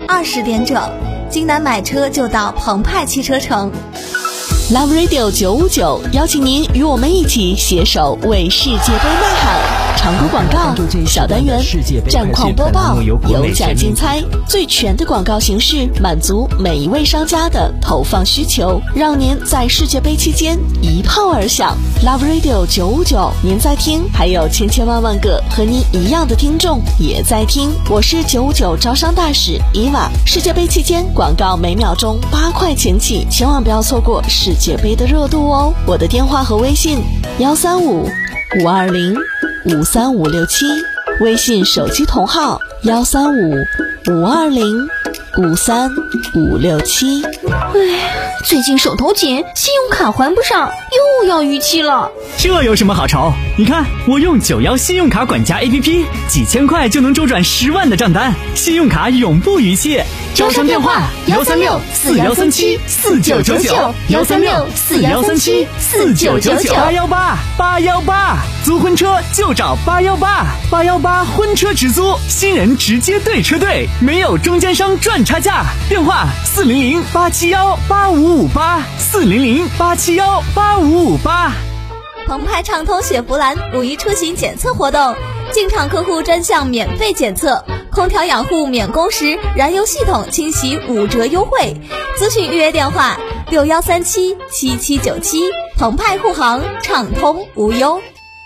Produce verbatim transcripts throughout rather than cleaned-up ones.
二十点整，京南买车就到澎湃汽车城。 Love Radio 九五九邀请您与我们一起携手为世界杯呐喊。常规广告、小单元、战况播报、有奖竞猜，最全的广告形式，满足每一位商家的投放需求，让您在世界杯期间一炮而响。Love Radio 九五九，您在听，还有千千万万个和您一样的听众也在听。我是九五九招商大使伊娃。世界杯期间广告每秒钟八块钱起，千万不要错过世界杯的热度哦。我的电话和微信幺三五五二零五三五六七，微信手机同号幺三五五二零五三五六七。 唉，最近手头紧，信用卡还不上，又要逾期了。 这有什么好愁？你看我用九幺信用卡管家 A P P， 几千块就能周转十万的账单，信用卡永不逾期。招商电话幺三六四幺三七四九九九，幺三六四幺三七四九九九，八幺八八幺八，租婚车就找八幺八八幺八婚车直租，新人直接对车队，没有中间商赚差价。电话四零零八七幺八五五八，四零零八七幺八五五八。 澎湃畅通雪佛兰五一出行检测活动，进场客户专项免费检测，空调养护免工时，燃油系统清洗五折优惠。咨询预约电话六幺三七七七九七。澎湃护航，畅通无忧。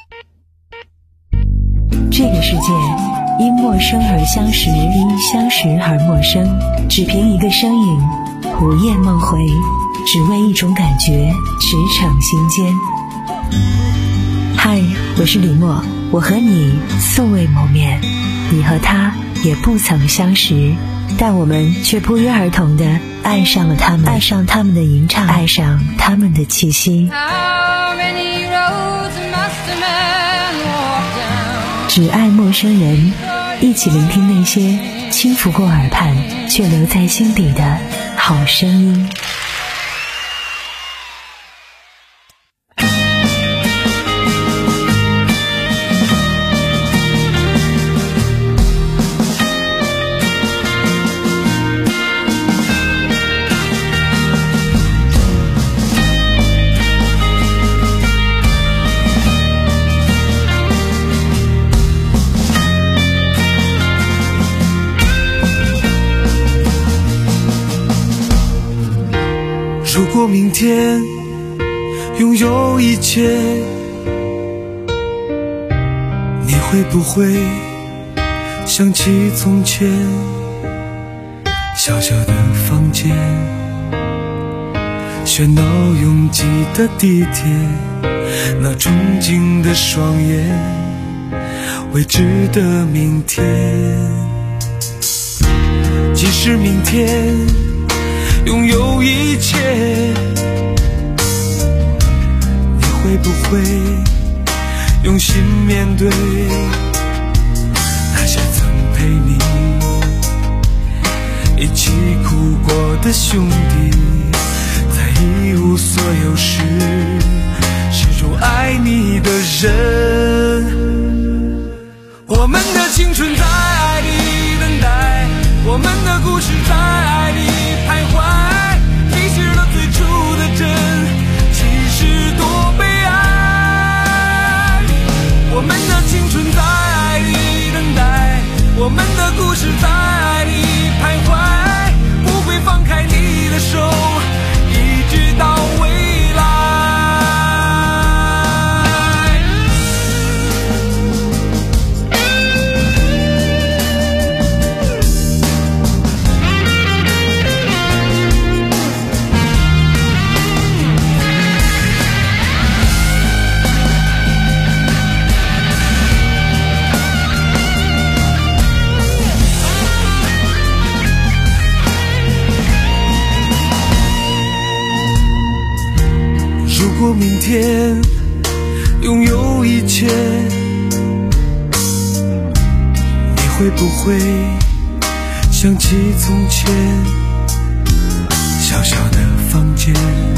这个世界因陌生而相识，因相识而陌生，只凭一个身影，午夜梦回，只为一种感觉，驰骋心间。嗨，我是李默，我和你素未谋面，你和他也不曾相识，但我们却不约而同地爱上了他们，爱上他们的吟唱，爱上他们的气息。只爱陌生人，一起聆听那些轻拂过耳畔却留在心底的好声音。 如果明天拥有一切，你会不会想起从前小小的房间，喧闹拥挤的地铁，那憧憬的双眼，未知的明天。即使明天拥有一切，你会不会用心面对那些曾陪你一起哭过的兄弟，在一无所有时始终爱你的人。我们的青春在爱里等待，我们的故事在爱里徘徊，迷失了最初的真，其实多悲哀。我们的青春在爱里等待，我们的故事在爱里徘徊，不会放开你的手，一直到未来。如果明天拥有一切，你会不会想起从前小小的房间，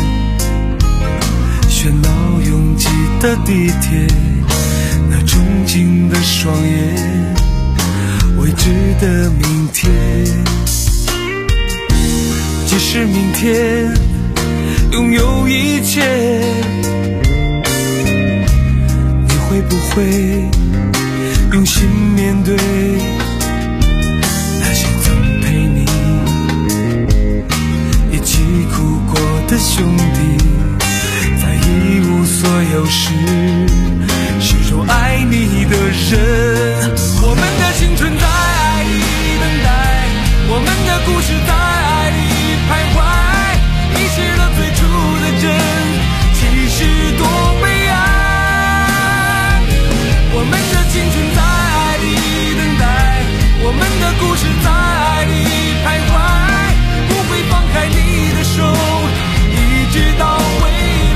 喧闹拥挤的地铁，那憧憬的双眼，未知的明天。 是明天拥有一切，你会不会用心面对那些曾陪你一起哭过的兄弟，在一无所有时始终爱你的人。我们的青春在爱里等待，我们的故事在爱里徘徊，迷失了最初的真，其实多悲哀。我们的青春在爱里等待，我们的故事在爱里徘徊，不会放开你的手，一直到未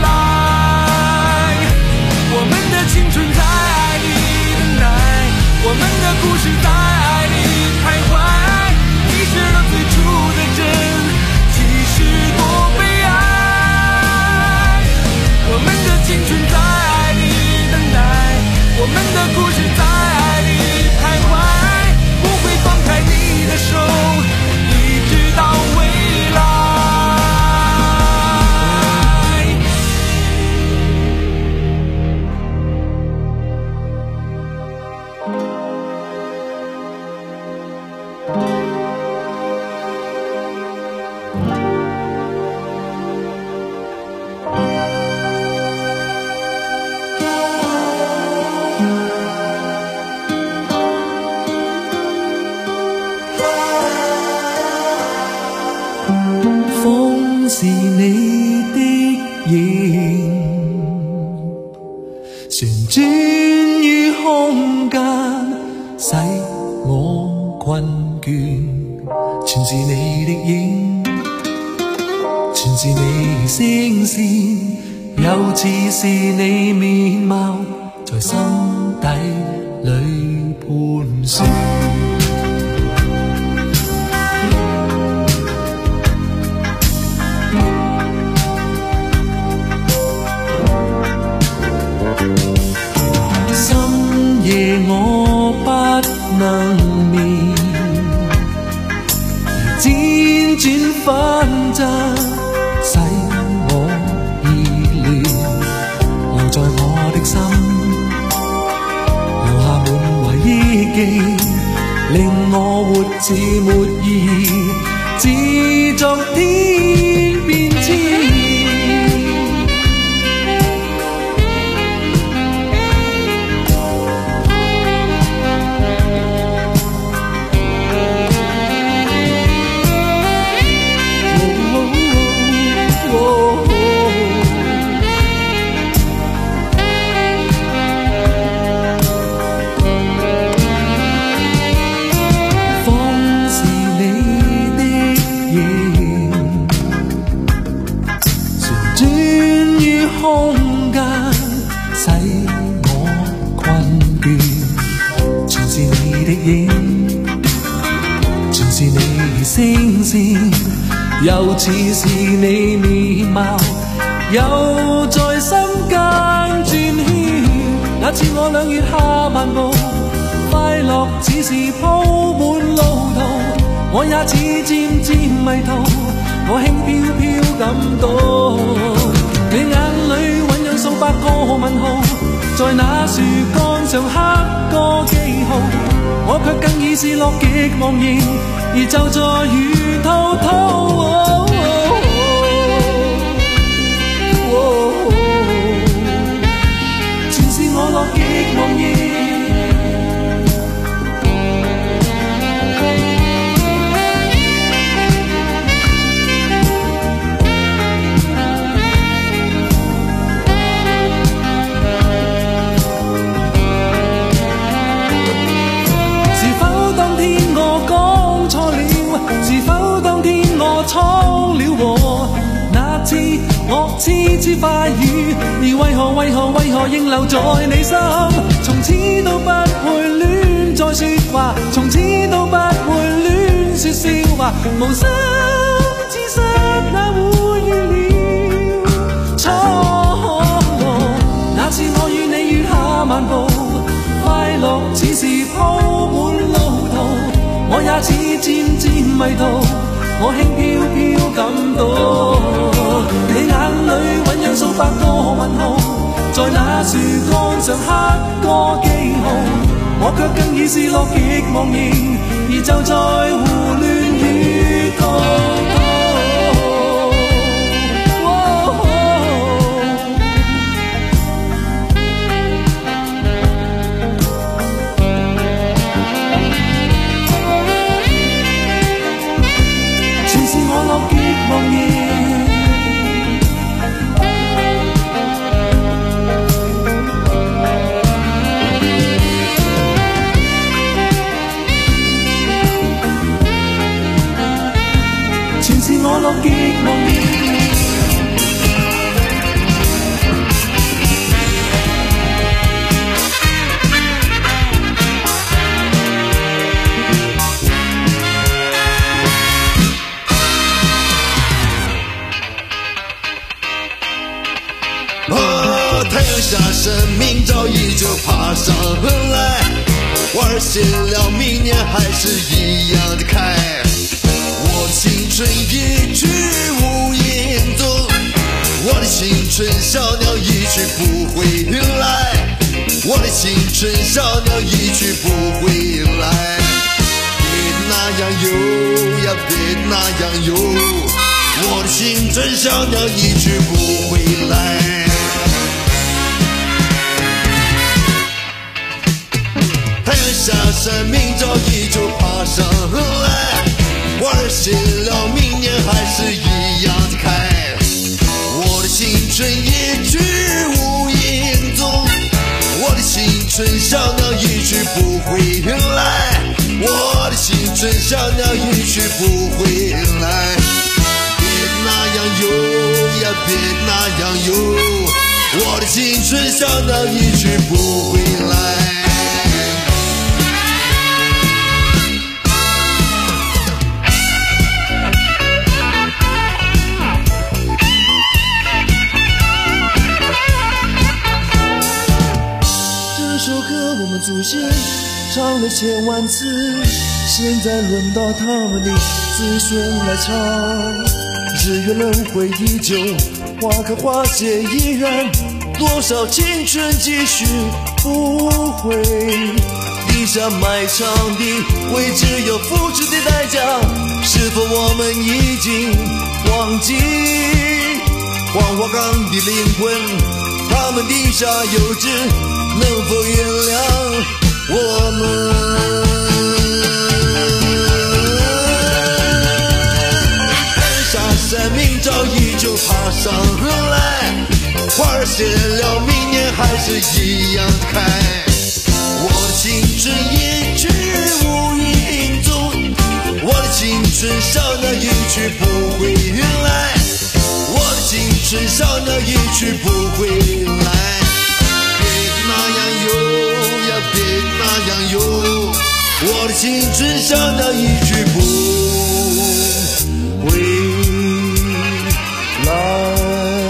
来。我们的青春在爱里等待，我们的故事在爱里徘徊，迷失了最初的真，其实多悲哀。我们的青春在爱里等待，我们的故事在爱里徘徊，不会放开你的手，一直到未来。风是你的影，旋轉於空間，使我困倦。全是你的影，全是你聲線，又似是你面貌，在心底裏盤旋。夜我不能眠，而輾轉反側，使我意亂，留在我的心，留下滿懷憶記，令我活似沒意義，自作天變遷。空間使我困倦，全是你的影，全是你聲線，又似是你面貌，又在心間轉圈。那次我兩月下漫步，快樂只是鋪滿路途，我也似漸漸迷途，我輕飄飄感到。你眼裏醞釀數百個問號，在那樹幹上刻個記號，我卻更已是樂極忘形，而就在如滔滔。哦哦哦哦、全是我樂極忘形。蒼了禍，那次我痴痴快語，而為何為何為何仍留在你心？從此都不會亂再說話，從此都不會亂說笑話，無心之失哪會預料錯誤？那次我與你月下漫步，快樂似是鋪滿路途，我也似漸漸迷途。 我輕飄飄感到，你眼裏醞釀數百個問號，在那樹幹上刻個記號，我卻更已是樂極忘形，而就在胡亂與滔滔。我樂極忘形， 哦，太陽下，生命早已就爬上來，花兒謝了，明年還是一樣的開。青春一去無影蹤，我的青春小鳥一去不回來，我的青春小鳥一去不回來。別那樣游呀，別那樣游，我的青春小鳥一去不回來。太陽下山，明早依舊爬上來，花兒謝了，明年還是一樣的開。我的青春一去無影蹤，我的青春小鳥一去不回來，我的青春小鳥一去不回來。別那樣游呀，別那樣游，我的青春小鳥一去不回來。祖先唱了千萬次，現在輪到他們的子孫來唱。日月輪迴依舊，花開花謝依然，多少青春繼續不悔。地下賣唱的為只有付出的代價，是否我們已經忘記黃花崗的靈魂？他們地下有知，能否原諒我們？下山明早依舊爬上來，花兒謝了，明年還是一樣開。我的青春一去無影蹤，我的青春小鳥一去不回來，我的青春小鳥一去不回來。別那樣游呀，別那樣游，我的青春小鳥一去不回來。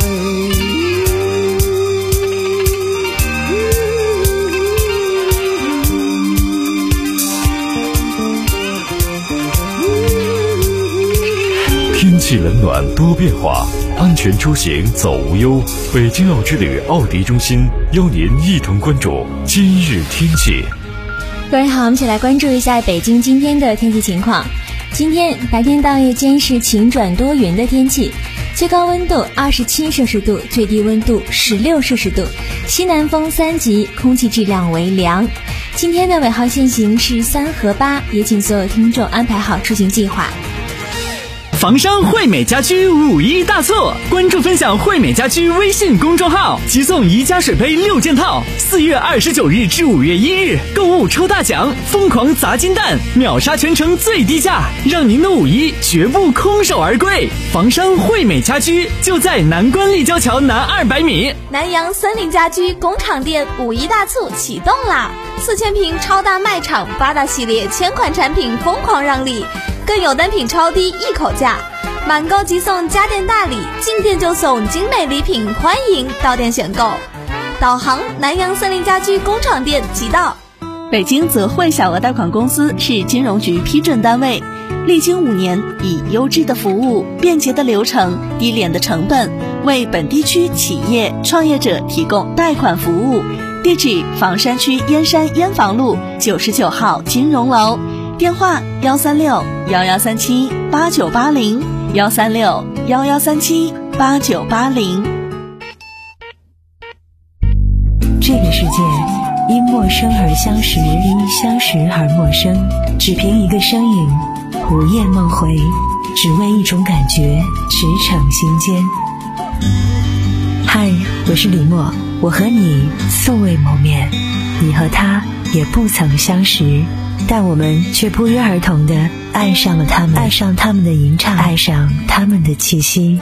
天氣冷暖多變化，安全出行走無憂。北京奧之旅奧迪中心邀您一同關注今日天氣。 各位好，我們一起來關注一下北京今天的天氣情況。今天白天到夜間是晴轉多雲的天氣，最高溫度二十七攝氏度，最低溫度十六攝氏度，西南風三級，空氣質量為良。今天的尾號限行是三和八，也請所有聽眾安排好出行計劃。 房商惠美家居五一大促，關注分享惠美家居微信公眾號，即送宜家水杯六件套。四月二十九日至五月一日，購物抽大獎，瘋狂砸金蛋，秒殺全城最低價，讓您的五一絕不空手而歸。房商惠美家居就在南關立交橋南二百米。 南洋森林家居工廠店五一大促啟動啦！四千平超大賣場，八大系列千款產品瘋狂讓利。更有單品超低一口價，滿購即送家電大禮，進店就送精美禮品，歡迎到店選購。導航南洋森林家居工廠店即到。 北京泽惠小额贷款公司是金融局批准单位，历经五年，以优质的服务、便捷的流程、低廉的成本，为本地区企业创业者提供贷款服务。地址：房山区燕山燕房路九十九号金融楼，电话：幺三六幺幺三七八九八零，幺三六幺幺三七八九八零。 这个世界因陌生而相识，因相识而陌生，只凭一个声音，午夜梦回，只为一种感觉，驰骋心间。嗨，我是李默，我和你素未谋面，你和他也不曾相识，但我们却不约而同地爱上了他们，爱上他们的吟唱，爱上他们的气息。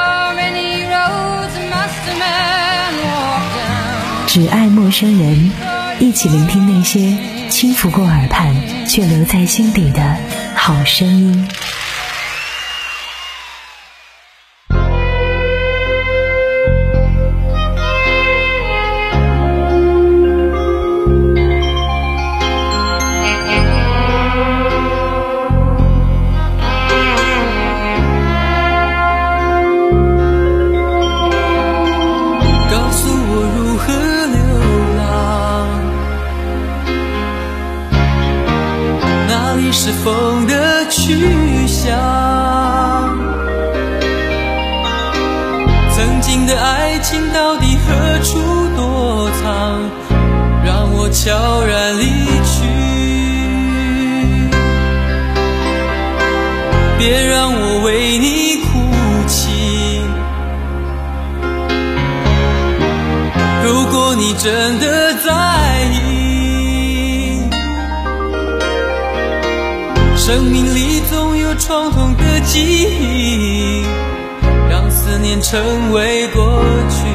只爱陌生人，一起聆听那些轻拂过耳畔却留在心底的好声音。 是风的去向，曾经的爱情到底何处躲藏，让我悄然离去，别让我为你哭泣。如果你真的在意，生命里总有创痛的记忆，让思念成为过去。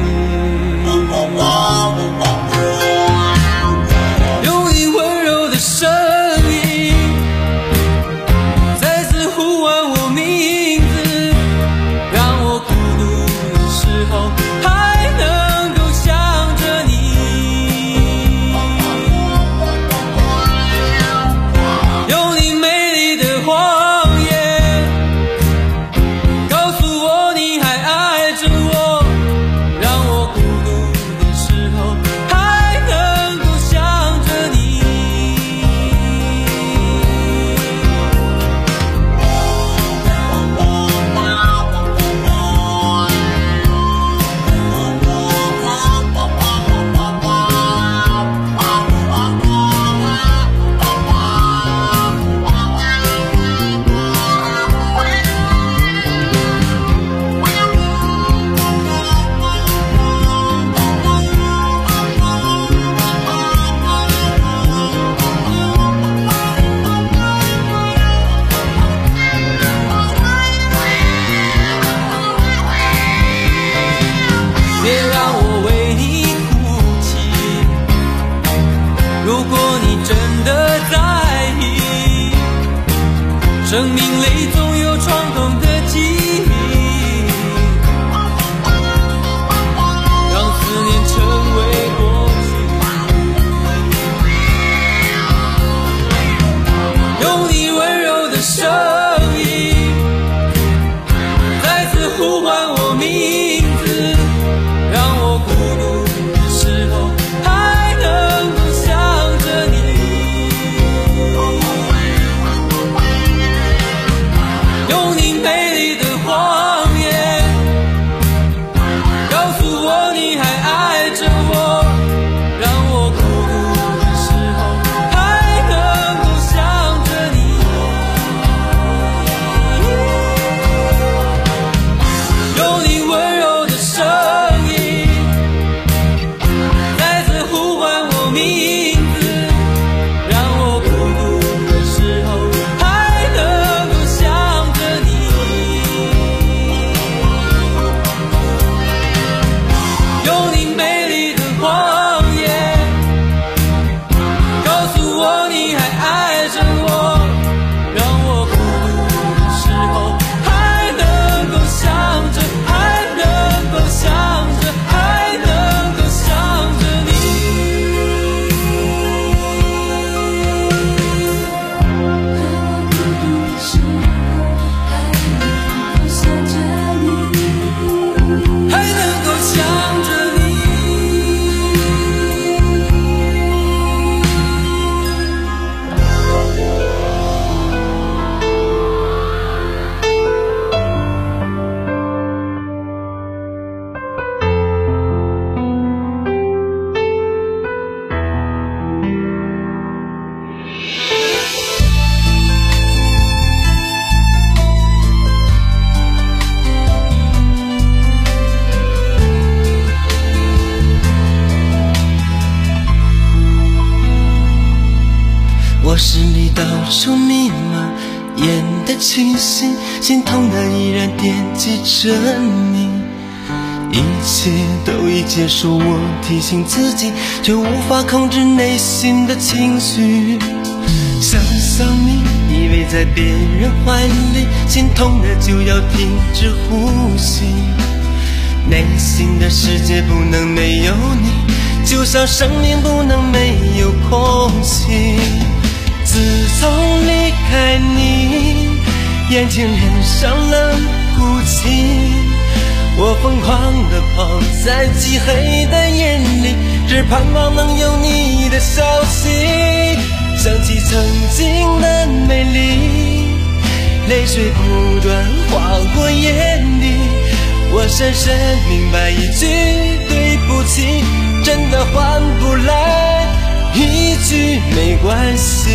用你温柔的声音再次呼唤我名字，让我孤独的时候还能够想着你。用你美生命里总有创痛的记忆，让思念成为过去。用你温柔的声音再次呼唤我名字，让我孤独的时候还能够想着你。 我是你到处弥漫演的清醒，心痛的依然惦记着你。一切都已结束，我提醒自己，却无法控制内心的情绪。想想你依偎在别人怀里，心痛的就要停止呼吸。内心的世界不能没有你，就像生命不能没有空气。自从离开你，眼睛脸上冷哭泣，我疯狂地跑在漆黑的夜里，只盼望能有你的消息。想起曾经的美丽，泪水不断划过眼底，我深深明白一句对不起，真的换不来一句没关系。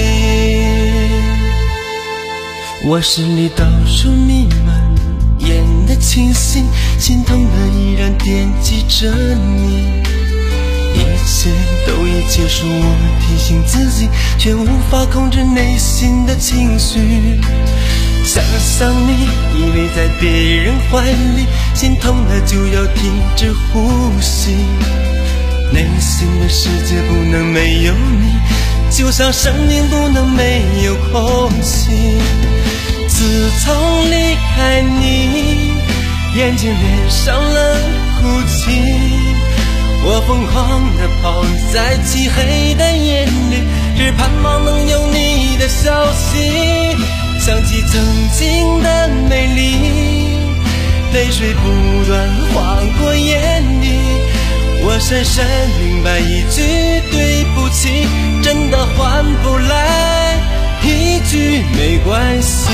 我是你到处弥漫演的清醒，心痛的依然惦记着你。一切都已结束，我提醒自己，却无法控制内心的情绪。想想你依偎在别人怀里，心痛的就要停止呼吸。内心的世界不能没有你，就像生命不能没有空气。自从离开你，眼睛脸上冷哭泣，我疯狂地跑在漆黑的夜里，只盼望能有你的消息。想起曾经的美丽，泪水不断划过眼底，我深深明白一句对不起，真的换不来一句没关系。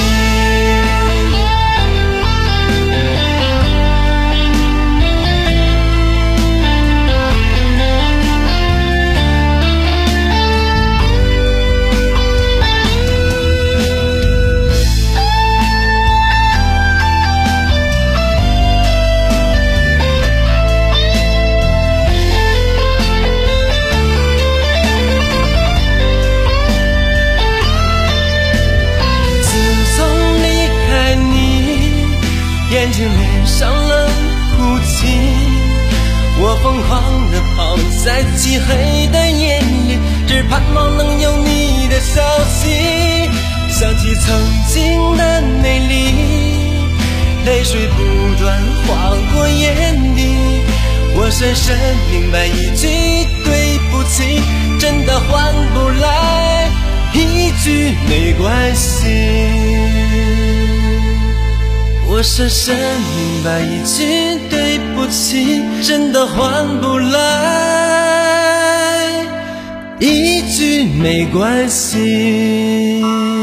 眼睛脸上冷哭泣，我疯狂地跑在漆黑的夜里，只盼望能有你的消息。想起曾经的美丽，泪水不断划过眼底，我深深明白一句对不起，真的换不来一句没关系。我深深明白一句对不起，真的换不来一句没关系。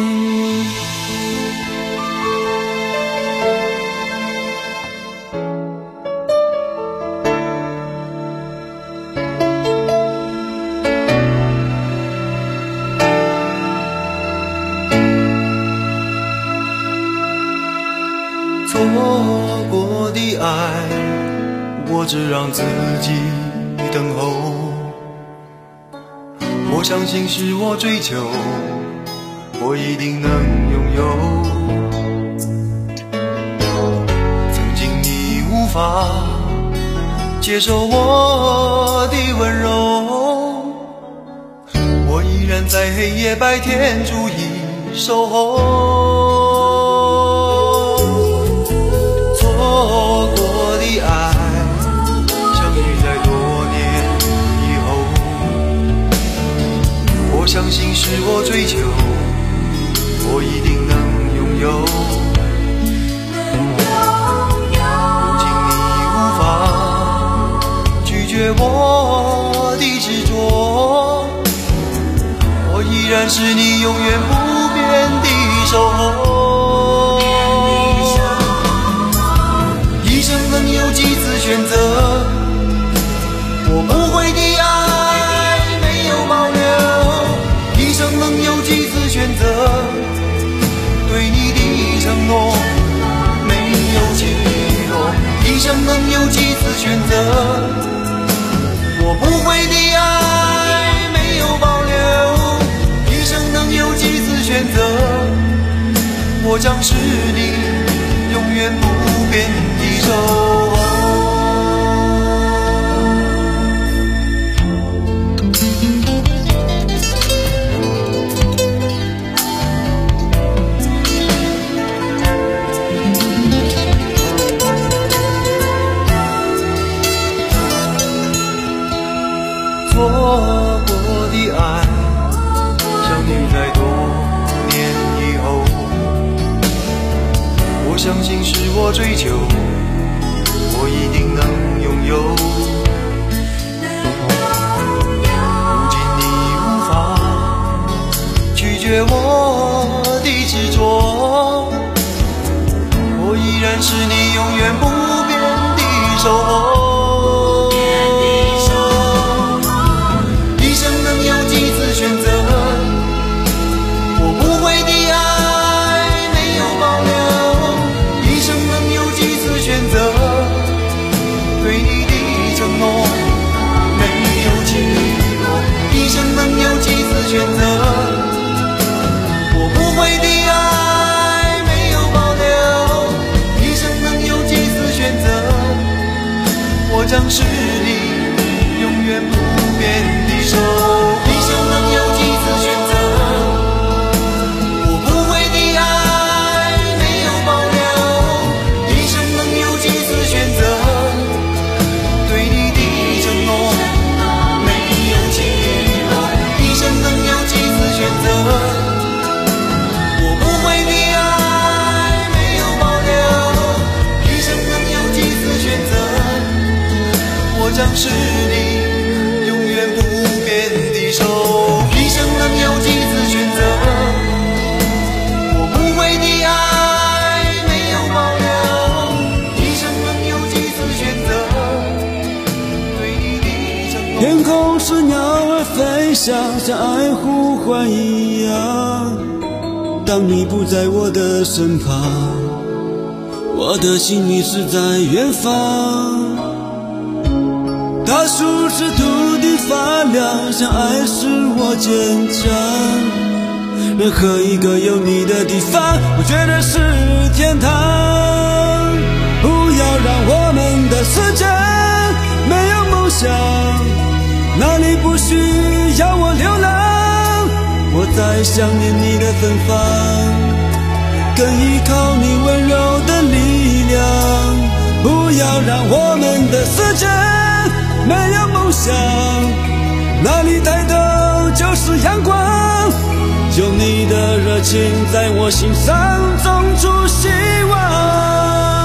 错过的爱，我只让自己等候。我相信是我追求，我一定能拥有。曾经你无法接受我的温柔，我依然在黑夜白天逐一守候。错过的爱，相遇在多年以后。我相信是我追求，我一定能拥有。如今你无法拒绝我的执着，我依然是你永远不变的守候。能有几次选择，我不会的爱没有保留。一生能有几次选择，对你的承诺没有起落。一生能有几次选择，我不会的爱没有保留。一生能有几将是你永远不变的守候。错过的爱，相遇在多年以后，我相信是我追求，我一定能拥有。如今你无法拒绝我的执着，我依然是你永远不变的守候。选择我不会的爱没有保留，一生能有几次选择，对你的承诺没有起落，一生能有几次选择，我不会的爱没有保留，一生能有几次选择，我将是你永远不变的守候。将是你永远不变的守候，一生能有几次选择，我不会的爱没有保留，一生能有几次选择，对你的承诺。 天空是鸟儿飞翔，像爱呼唤一样，当你不在我的身旁，我的心迷失在远方。大树是土地发亮，像爱使我坚强，任何一个有你的地方，我觉得是天堂。不要让我们的世界没有梦想，那里不需要我流浪，我在想念你的芬芳，更依靠你温柔的力量。不要让我们的世界没有梦想，哪里抬头就是阳光，有你的热情在我心上种出希望。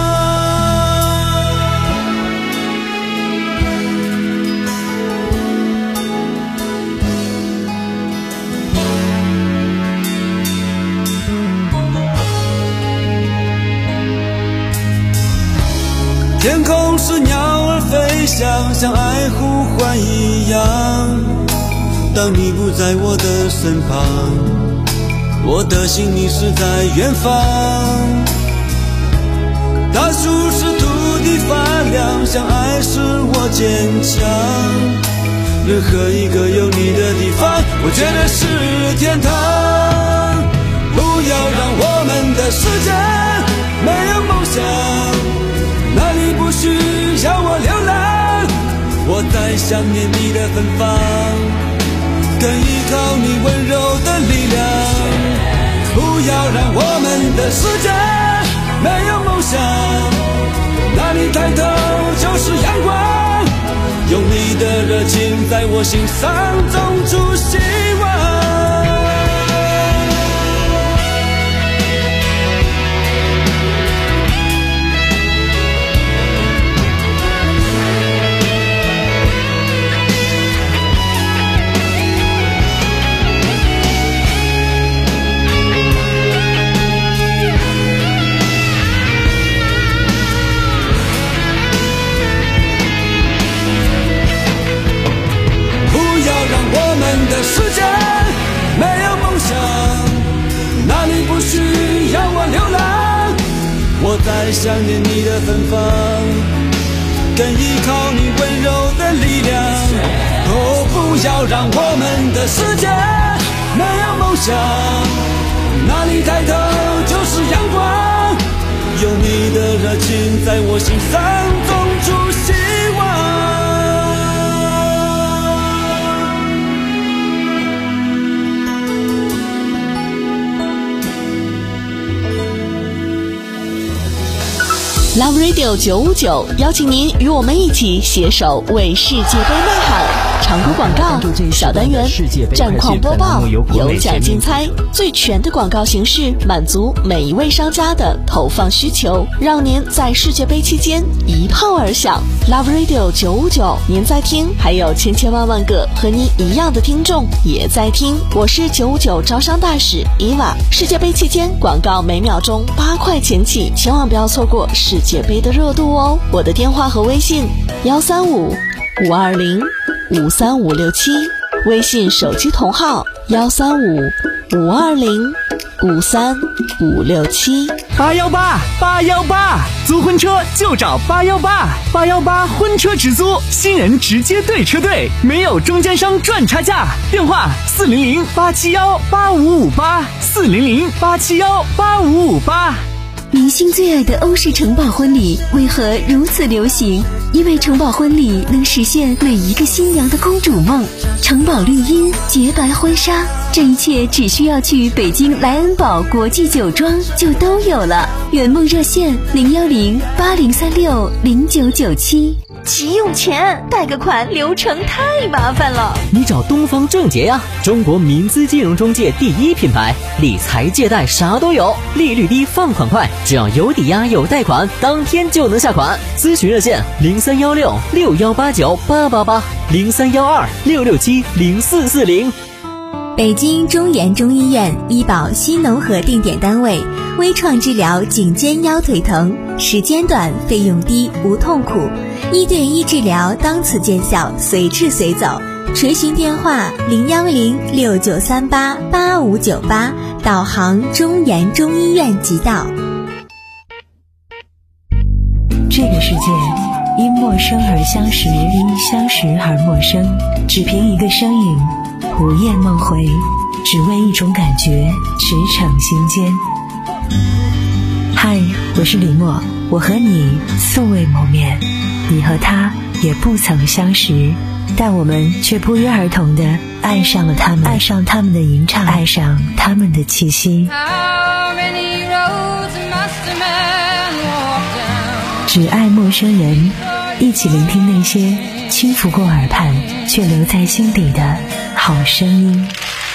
天空是鸟儿飞翔，像爱呼唤一样，当你不在我的身旁，我的心迷失在远方。大树是土地发亮，像爱使我坚强，任何一个有你的地方，我觉得是天堂。不要让我们的世界没有梦想，哪里不需要我流浪，我在想念你的芬芳，更依靠你温柔的力量。不要让我们的世界没有梦想，哪里抬头就是阳光，有你的热情在我心上种出希望。的世界没有梦想，哪里不需要我流浪，我在想念你的芬芳，更依靠你温柔的力量。哦，不要让我们的世界没有梦想，哪里抬头就是阳光。 有你的热情在我心上种出希望。 Love Radio 九五九邀请您与我们一起携手为世界杯呐喊。常规广告、小单元、战况播报、有奖竞猜，最全的广告形式，满足每一位商家的投放需求，让您在世界杯期间一炮而响。Love Radio 九五九，您在听，还有千千万万个和您一样的听众也在听。我是九五九招商大使伊娃。世界杯期间广告每秒钟八块钱起，千万不要错过世界杯的热度哦。我的电话和微信：幺三五五二零五三五六七，微信手机同号幺三五五二零五三五六七。 八幺八八幺八，租婚车就找八幺八，八幺八婚车直租，新人直接对车队，没有中间商赚差价。电话四零零八七幺八五五八，四零零八七幺八五五八。 明星最爱的欧式城堡婚礼为何如此流行？因为城堡婚礼能实现每一个新娘的公主梦。城堡绿茵、洁白婚纱，这一切只需要去北京莱恩堡国际酒庄就都有了。圆梦热线零幺零八零三六零九九七。急用钱，贷个款流程太麻烦了。 你找东方正杰呀，中国民资金融中介第一品牌，理财借贷啥都有，利率低，放款快，只要有抵押有贷款，当天就能下款。咨询热线零三幺六六幺八九八八八，零三幺二六六七零四四零。 北京中研中医院医保新农合定点单位，微创治疗颈肩腰腿疼，时间短，费用低，无痛苦，一对一治疗当此见效，随治随走。垂询电话零幺零六九三八八五九八，导航中研中医院即到。 这个世界因陌生而相识，因相识而陌生，只凭一个声音，午夜梦回，只为一种感觉，驰骋心间。嗨，我是李默，我和你素未谋面，你和他也不曾相识，但我们却不约而同地爱上了他们，爱上他们的吟唱，爱上他们的气息。只爱陌生人，一起聆听那些轻拂过耳畔却留在心底的好声音。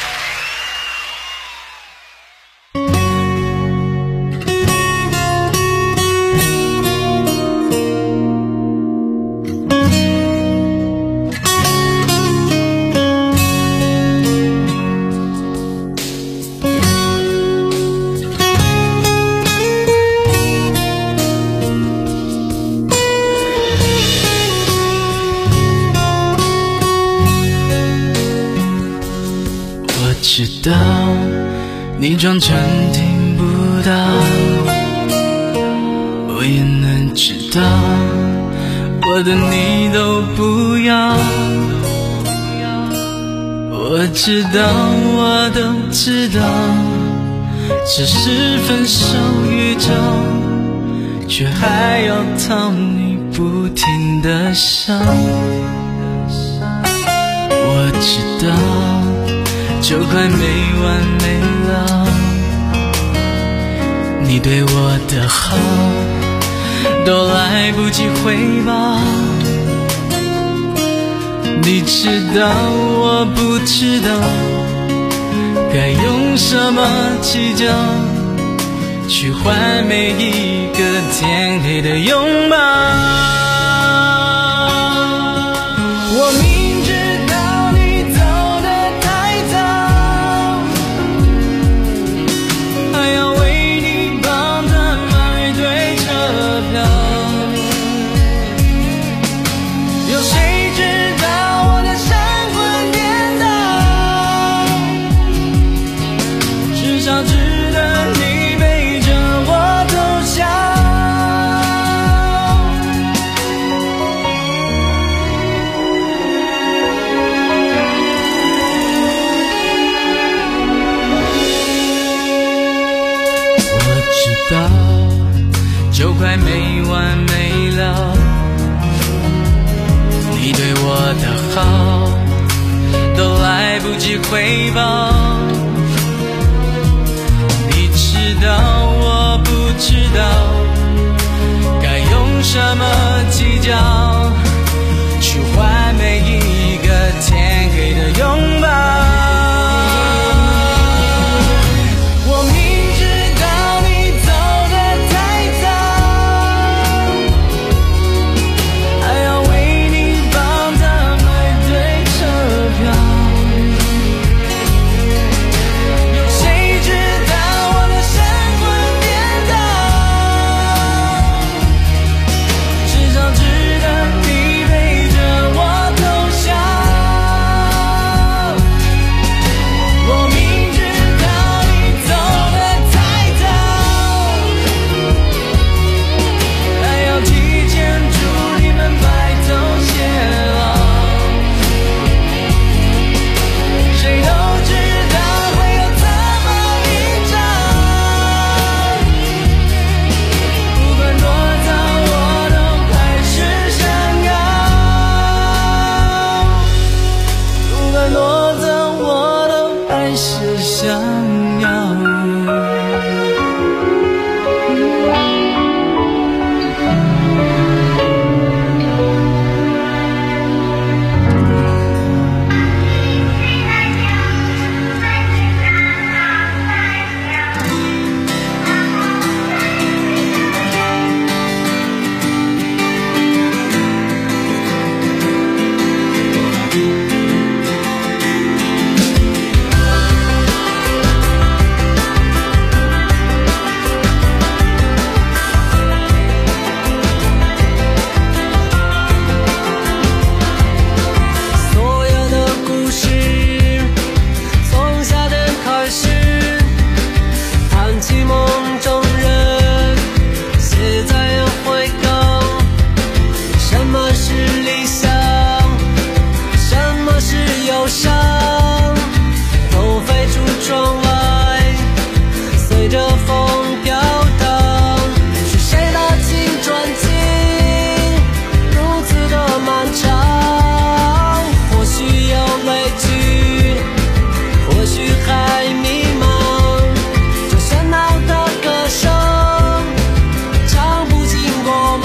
知道你装成听不到，我也能知道我的你都不要。我知道我都知道，只是分手宇宙，却还要讨你不停地笑。我知道就快没完没了，你对我的好都来不及回报。你知道我不知道该用什么计较，去换每一个天黑的拥抱。我明知道你走得太早，还要为你帮他买对车票。有谁知道我的神魂颠倒，至少值得你背着我偷笑。 来没完没了，你对我的好都来不及回报。你知道我不知道该用什么计较去换每一个天黑的拥抱。 我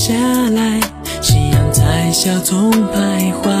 下来，夕阳在小丛徘徊，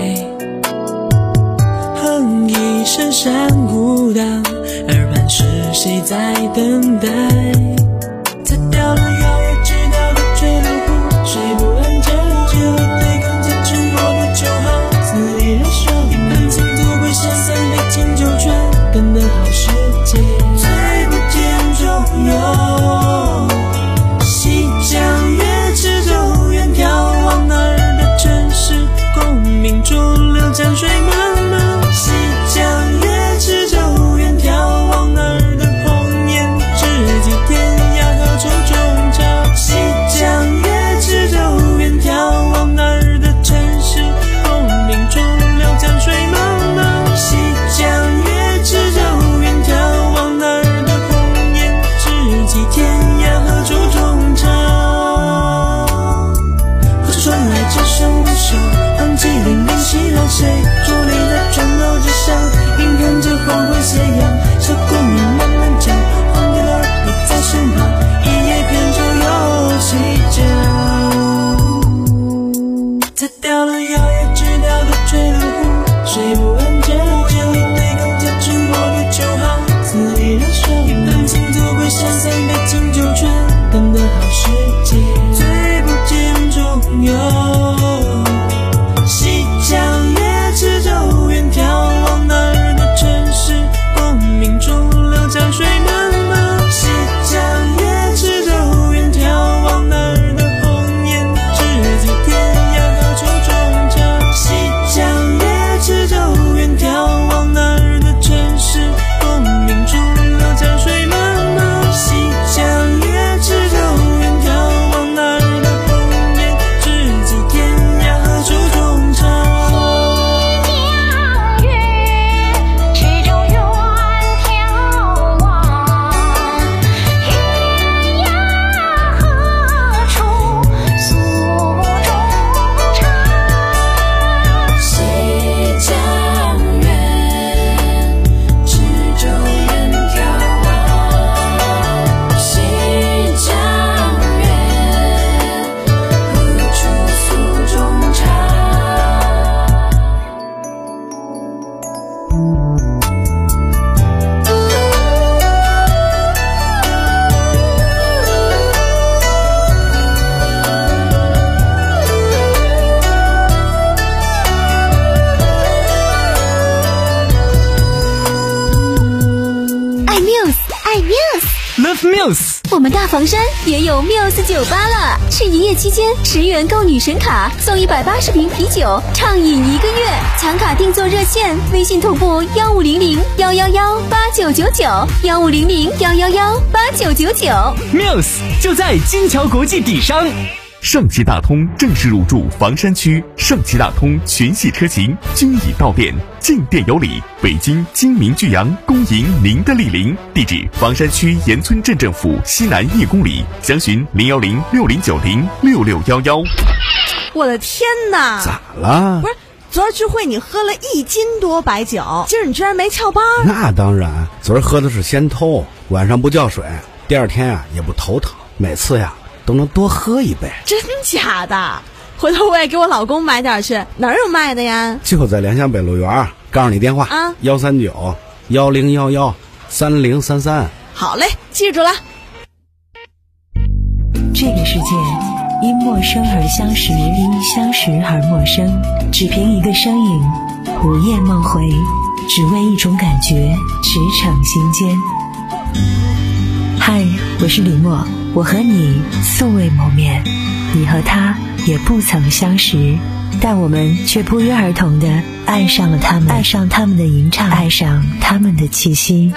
哼一声山谷荡，耳畔是谁在等待？擦掉了摇曳直到的坠落湖，谁不安枕着对抗坚持我的就好，撕裂了双眼，半曾度过山三杯敬酒泉，等的好时节，最不见中有西江月池舟远眺，往哪儿的城市功名逐流江水茫茫，西江月池舟远眺，往哪儿的红颜知己天涯何处中朝，西江月池舟远眺，往哪儿的城市功名逐流江水茫茫，西江月池舟远眺，往哪儿的红颜知己天涯何处中朝。何处传来这首古手，昂起凛凛西浪谁伫立在船头之上，眼看着黄昏斜阳，小姑娘慢慢讲，荒掉的儿女在身旁，一叶扁舟又西江，擦掉了摇曳直掉的坠落湖，谁不安枕着对抗坚持我的就好，撕裂了双眼，半曾度过山三杯敬酒泉，等的好时节，最不见中有西江月池舟远眺，往哪儿的城市功名逐流江水茫茫，西江月池舟远眺，往哪儿的红颜知己天涯何处中朝，西江月池舟远眺，往哪儿的城市功名逐流江水茫茫，西江月池舟远眺，往哪儿的红颜知己天涯何处中朝。 Love Muse， 我们大房山也有 Muse 酒吧了，是营业期间十元购女神卡送一百八十瓶啤酒，畅饮一个月。抢卡订座热线：微信同步幺五零零幺幺幺八九九九幺五零零幺幺幺八九九九。 Muse 就在金桥国际底商。 上汽大通正式入驻房山区，上汽大通全系车型均已到店，进店有礼。北京金明巨阳恭迎您的莅临，地址房山区岩村镇政府西南一公里，详询零幺零六零九零六六幺幺。 我的天哪！ 咋了？ 不是，昨儿聚会你喝了一斤多白酒，今儿你居然没翘班？ 那当然，昨儿喝的是仙偷，晚上不叫水，第二天啊也不头疼，每次呀都能多喝一杯。 真假的？回头我也给我老公买点去，哪儿有卖的呀？ 就在联想北路园，告诉你电话啊，幺三九幺零幺幺三零三三。 好嘞，记住了。 这个世界因陌生而相识，因相识而陌生。只凭一个声音，午夜梦回，只为一种感觉，驰骋心间。嗨，我是李默，我和你素未谋面，你和他也不曾相识，但我们却不约而同地爱上了他们，爱上他们的吟唱，爱上他们的气息。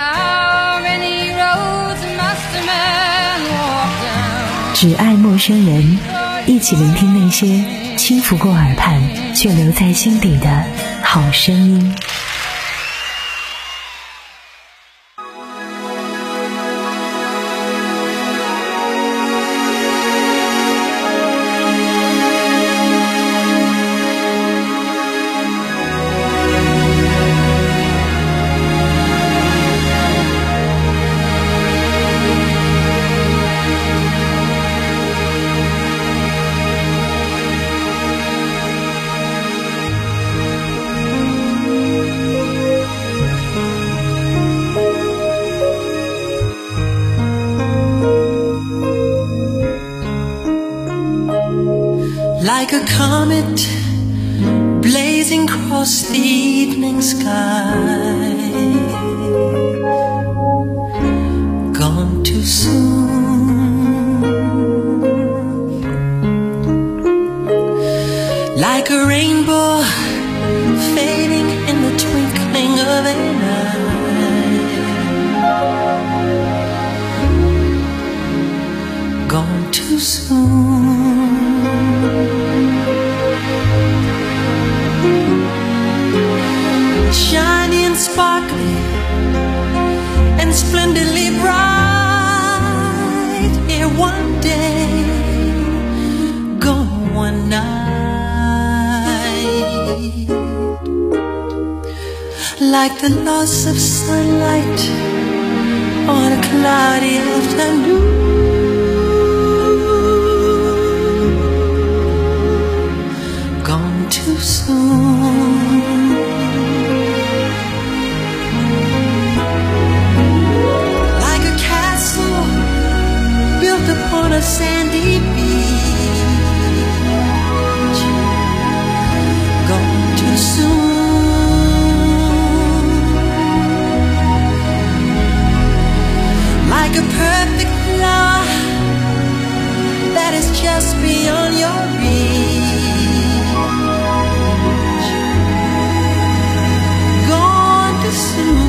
只爱陌生人，一起聆听那些轻拂过耳畔却留在心底的好声音。 like a comet blazing across the evening sky, gone too soon, like a rainbow fading in the twinkling of an eye, gone too soon. Shiny and sparkly and splendidly bright, here one day, gone one night, like the loss of sunlight on a cloudy afternoon, gone too soon. On a sandy beach, gone too soon, like a perfect flower that is just beyond your reach, gone too soon.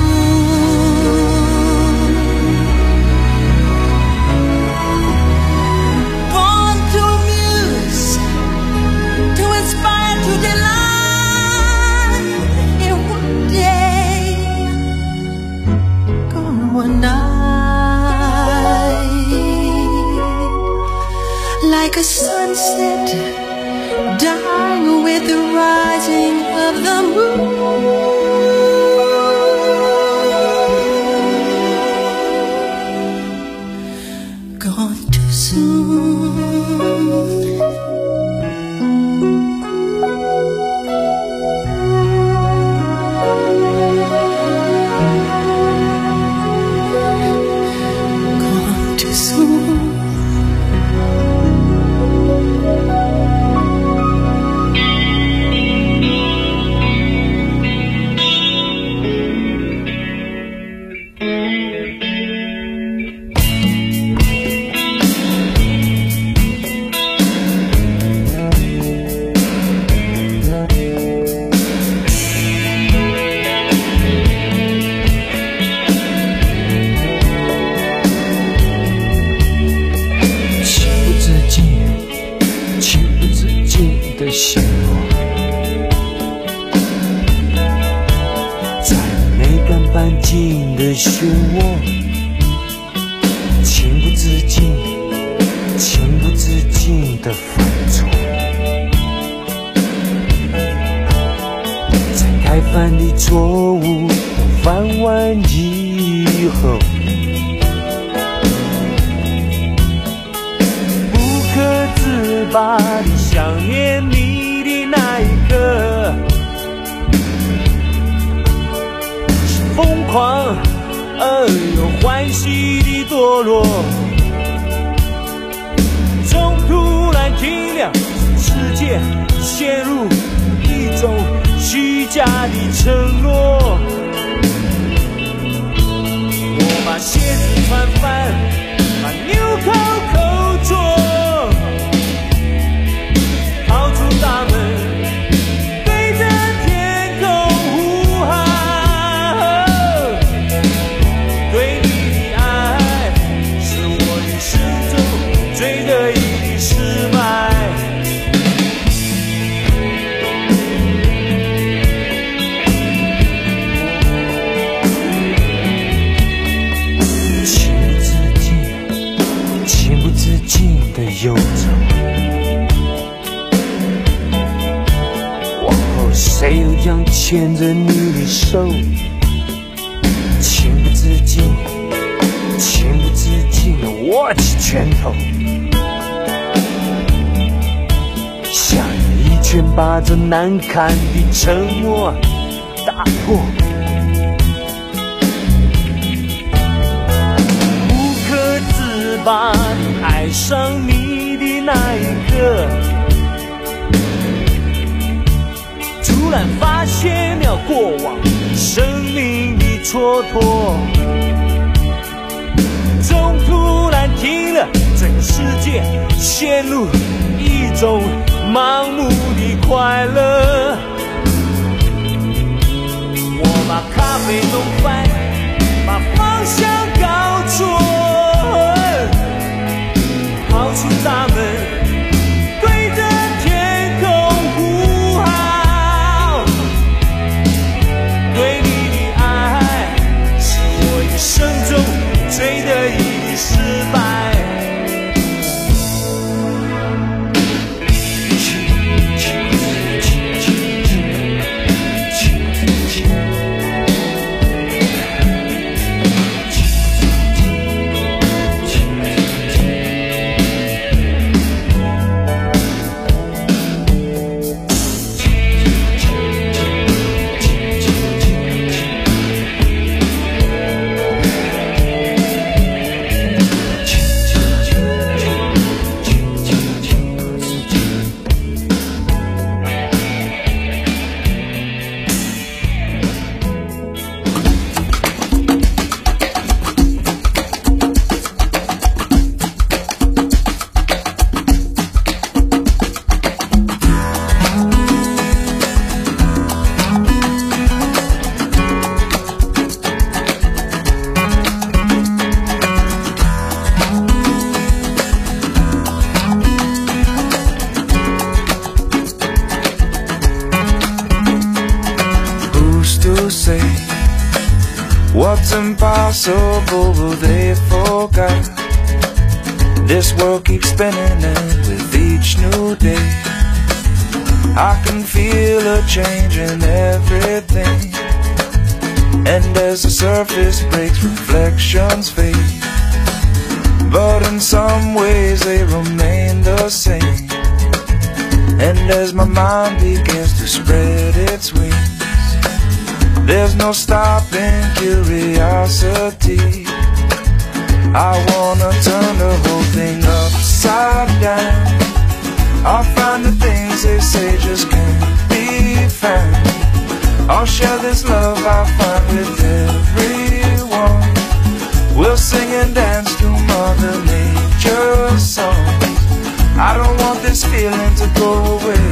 Like a sunset dying with the rising of the moon, gone too soon. Gone too soon. 陷落在没敢搬进的漩涡，情不自禁，情不自禁的犯错，在该犯的错误都犯完以后，不可自拔地想念你的那一刻，是疯狂而又欢喜的堕落，总突然停了，世界陷入一种虚假的承诺。我把鞋子穿反，把纽扣扣错，逃出大门，对着天空呼喊，对你的爱是我一生中最得意的失败。情不自禁的游走，往后谁又将牵着你的手？情不自禁，情不自禁的握起拳头，想一拳把这难堪的沉默打破。把你爱上你的那一刻， 过往生命的蹉跎，钟突然停了，整个世界陷入一种盲目的快乐。我把咖啡弄翻，把方向搞错，跑出大门，对着天空呼号。对你的爱是我一生中最得意的失败。 What's impossible they forgot. This world keeps spinning and with each new day I can feel a change in everything. And as the surface breaks, reflections fade, but in some ways they remain the same. And as my mind begins to spread its wings, there's no stopping curiosity. I wanna turn the whole thing upside down. I'll find the things they say just can't be found. I'll share this love I find with everyone. We'll sing and dance to Mother Nature's songs. I don't want this feeling to go away.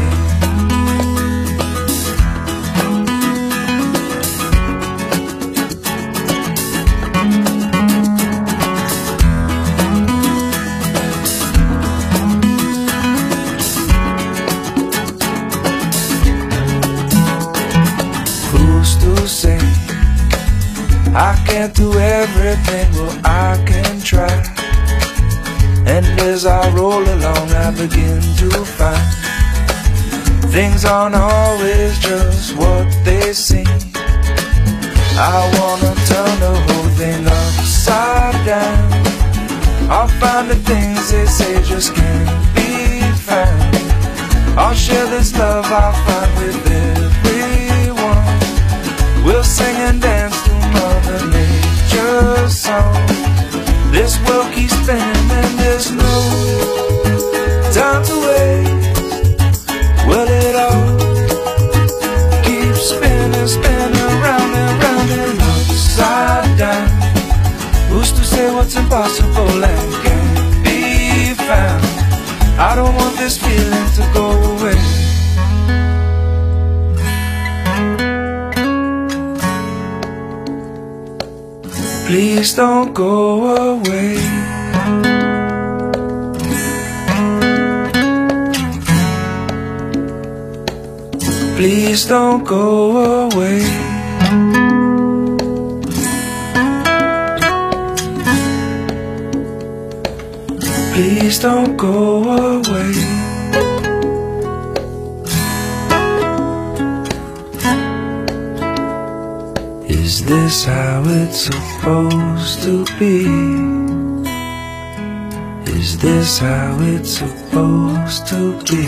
I can't do everything, well I can try. And as I roll along I begin to find things aren't always just what they seem. I wanna turn the whole thing upside down. I'll find the things they say just can't be found. I'll share this love I find with everyone. We'll sing and dance to Mother Nature's song. This world keeps spinning and there's no time to waste. Well, it all keeps spinning, spinning round and round and upside down. Who's to say what's impossible and can't be found? I don't want this feeling to go away. Please don't go away. Please don't go away. Please don't go away. Is this how it's supposed to be? Is this how it's supposed to be?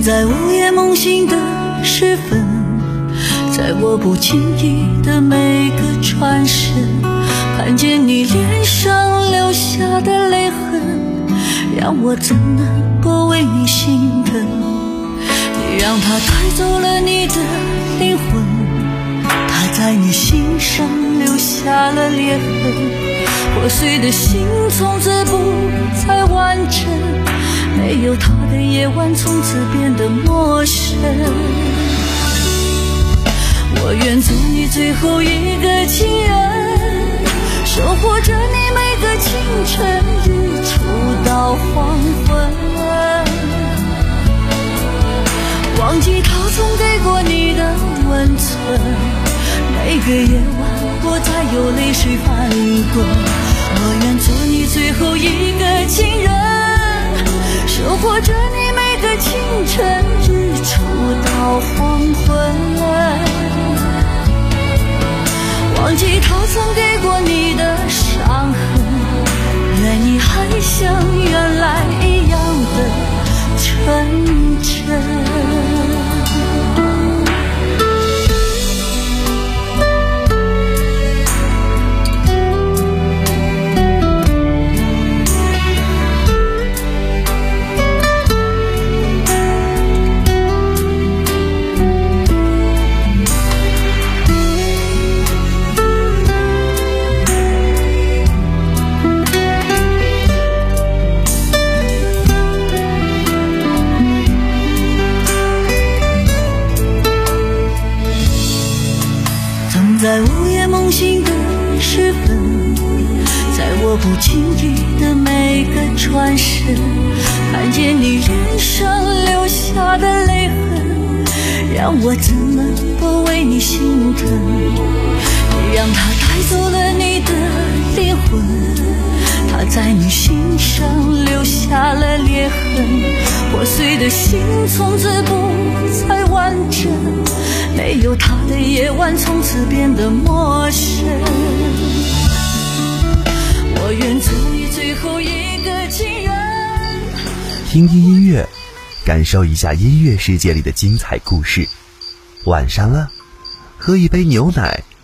在午夜梦醒的时分，在我不经意的每个转身，看见你脸上留下的泪痕，让我怎能不为你心疼？你让他带走了你的灵魂，他在你心上留下了裂痕，破碎的心从此不再完整，没有他的夜晚从此变得陌生。我愿做你最后一个情人，守护着你每个清晨，日出到黄昏，忘记他曾给过你的温存，每个夜晚不再有泪水翻滚。我愿做你最后一个情人，守护着你每个清晨，日出到黄昏，忘记他曾给过你的伤痕，愿你还像原来一样的纯真。在午夜梦醒的时分，在我不经意的每个转身，看见你脸上留下的泪痕，让我怎么不为你心疼？你让他带走了你的灵魂，他在你心上留下了裂痕，破碎的心从此不再完整，没有他的夜晚从此变得陌生。我愿做你最后一个情人。 听听音乐，感受一下音乐世界里的精彩故事。晚上了，喝一杯牛奶，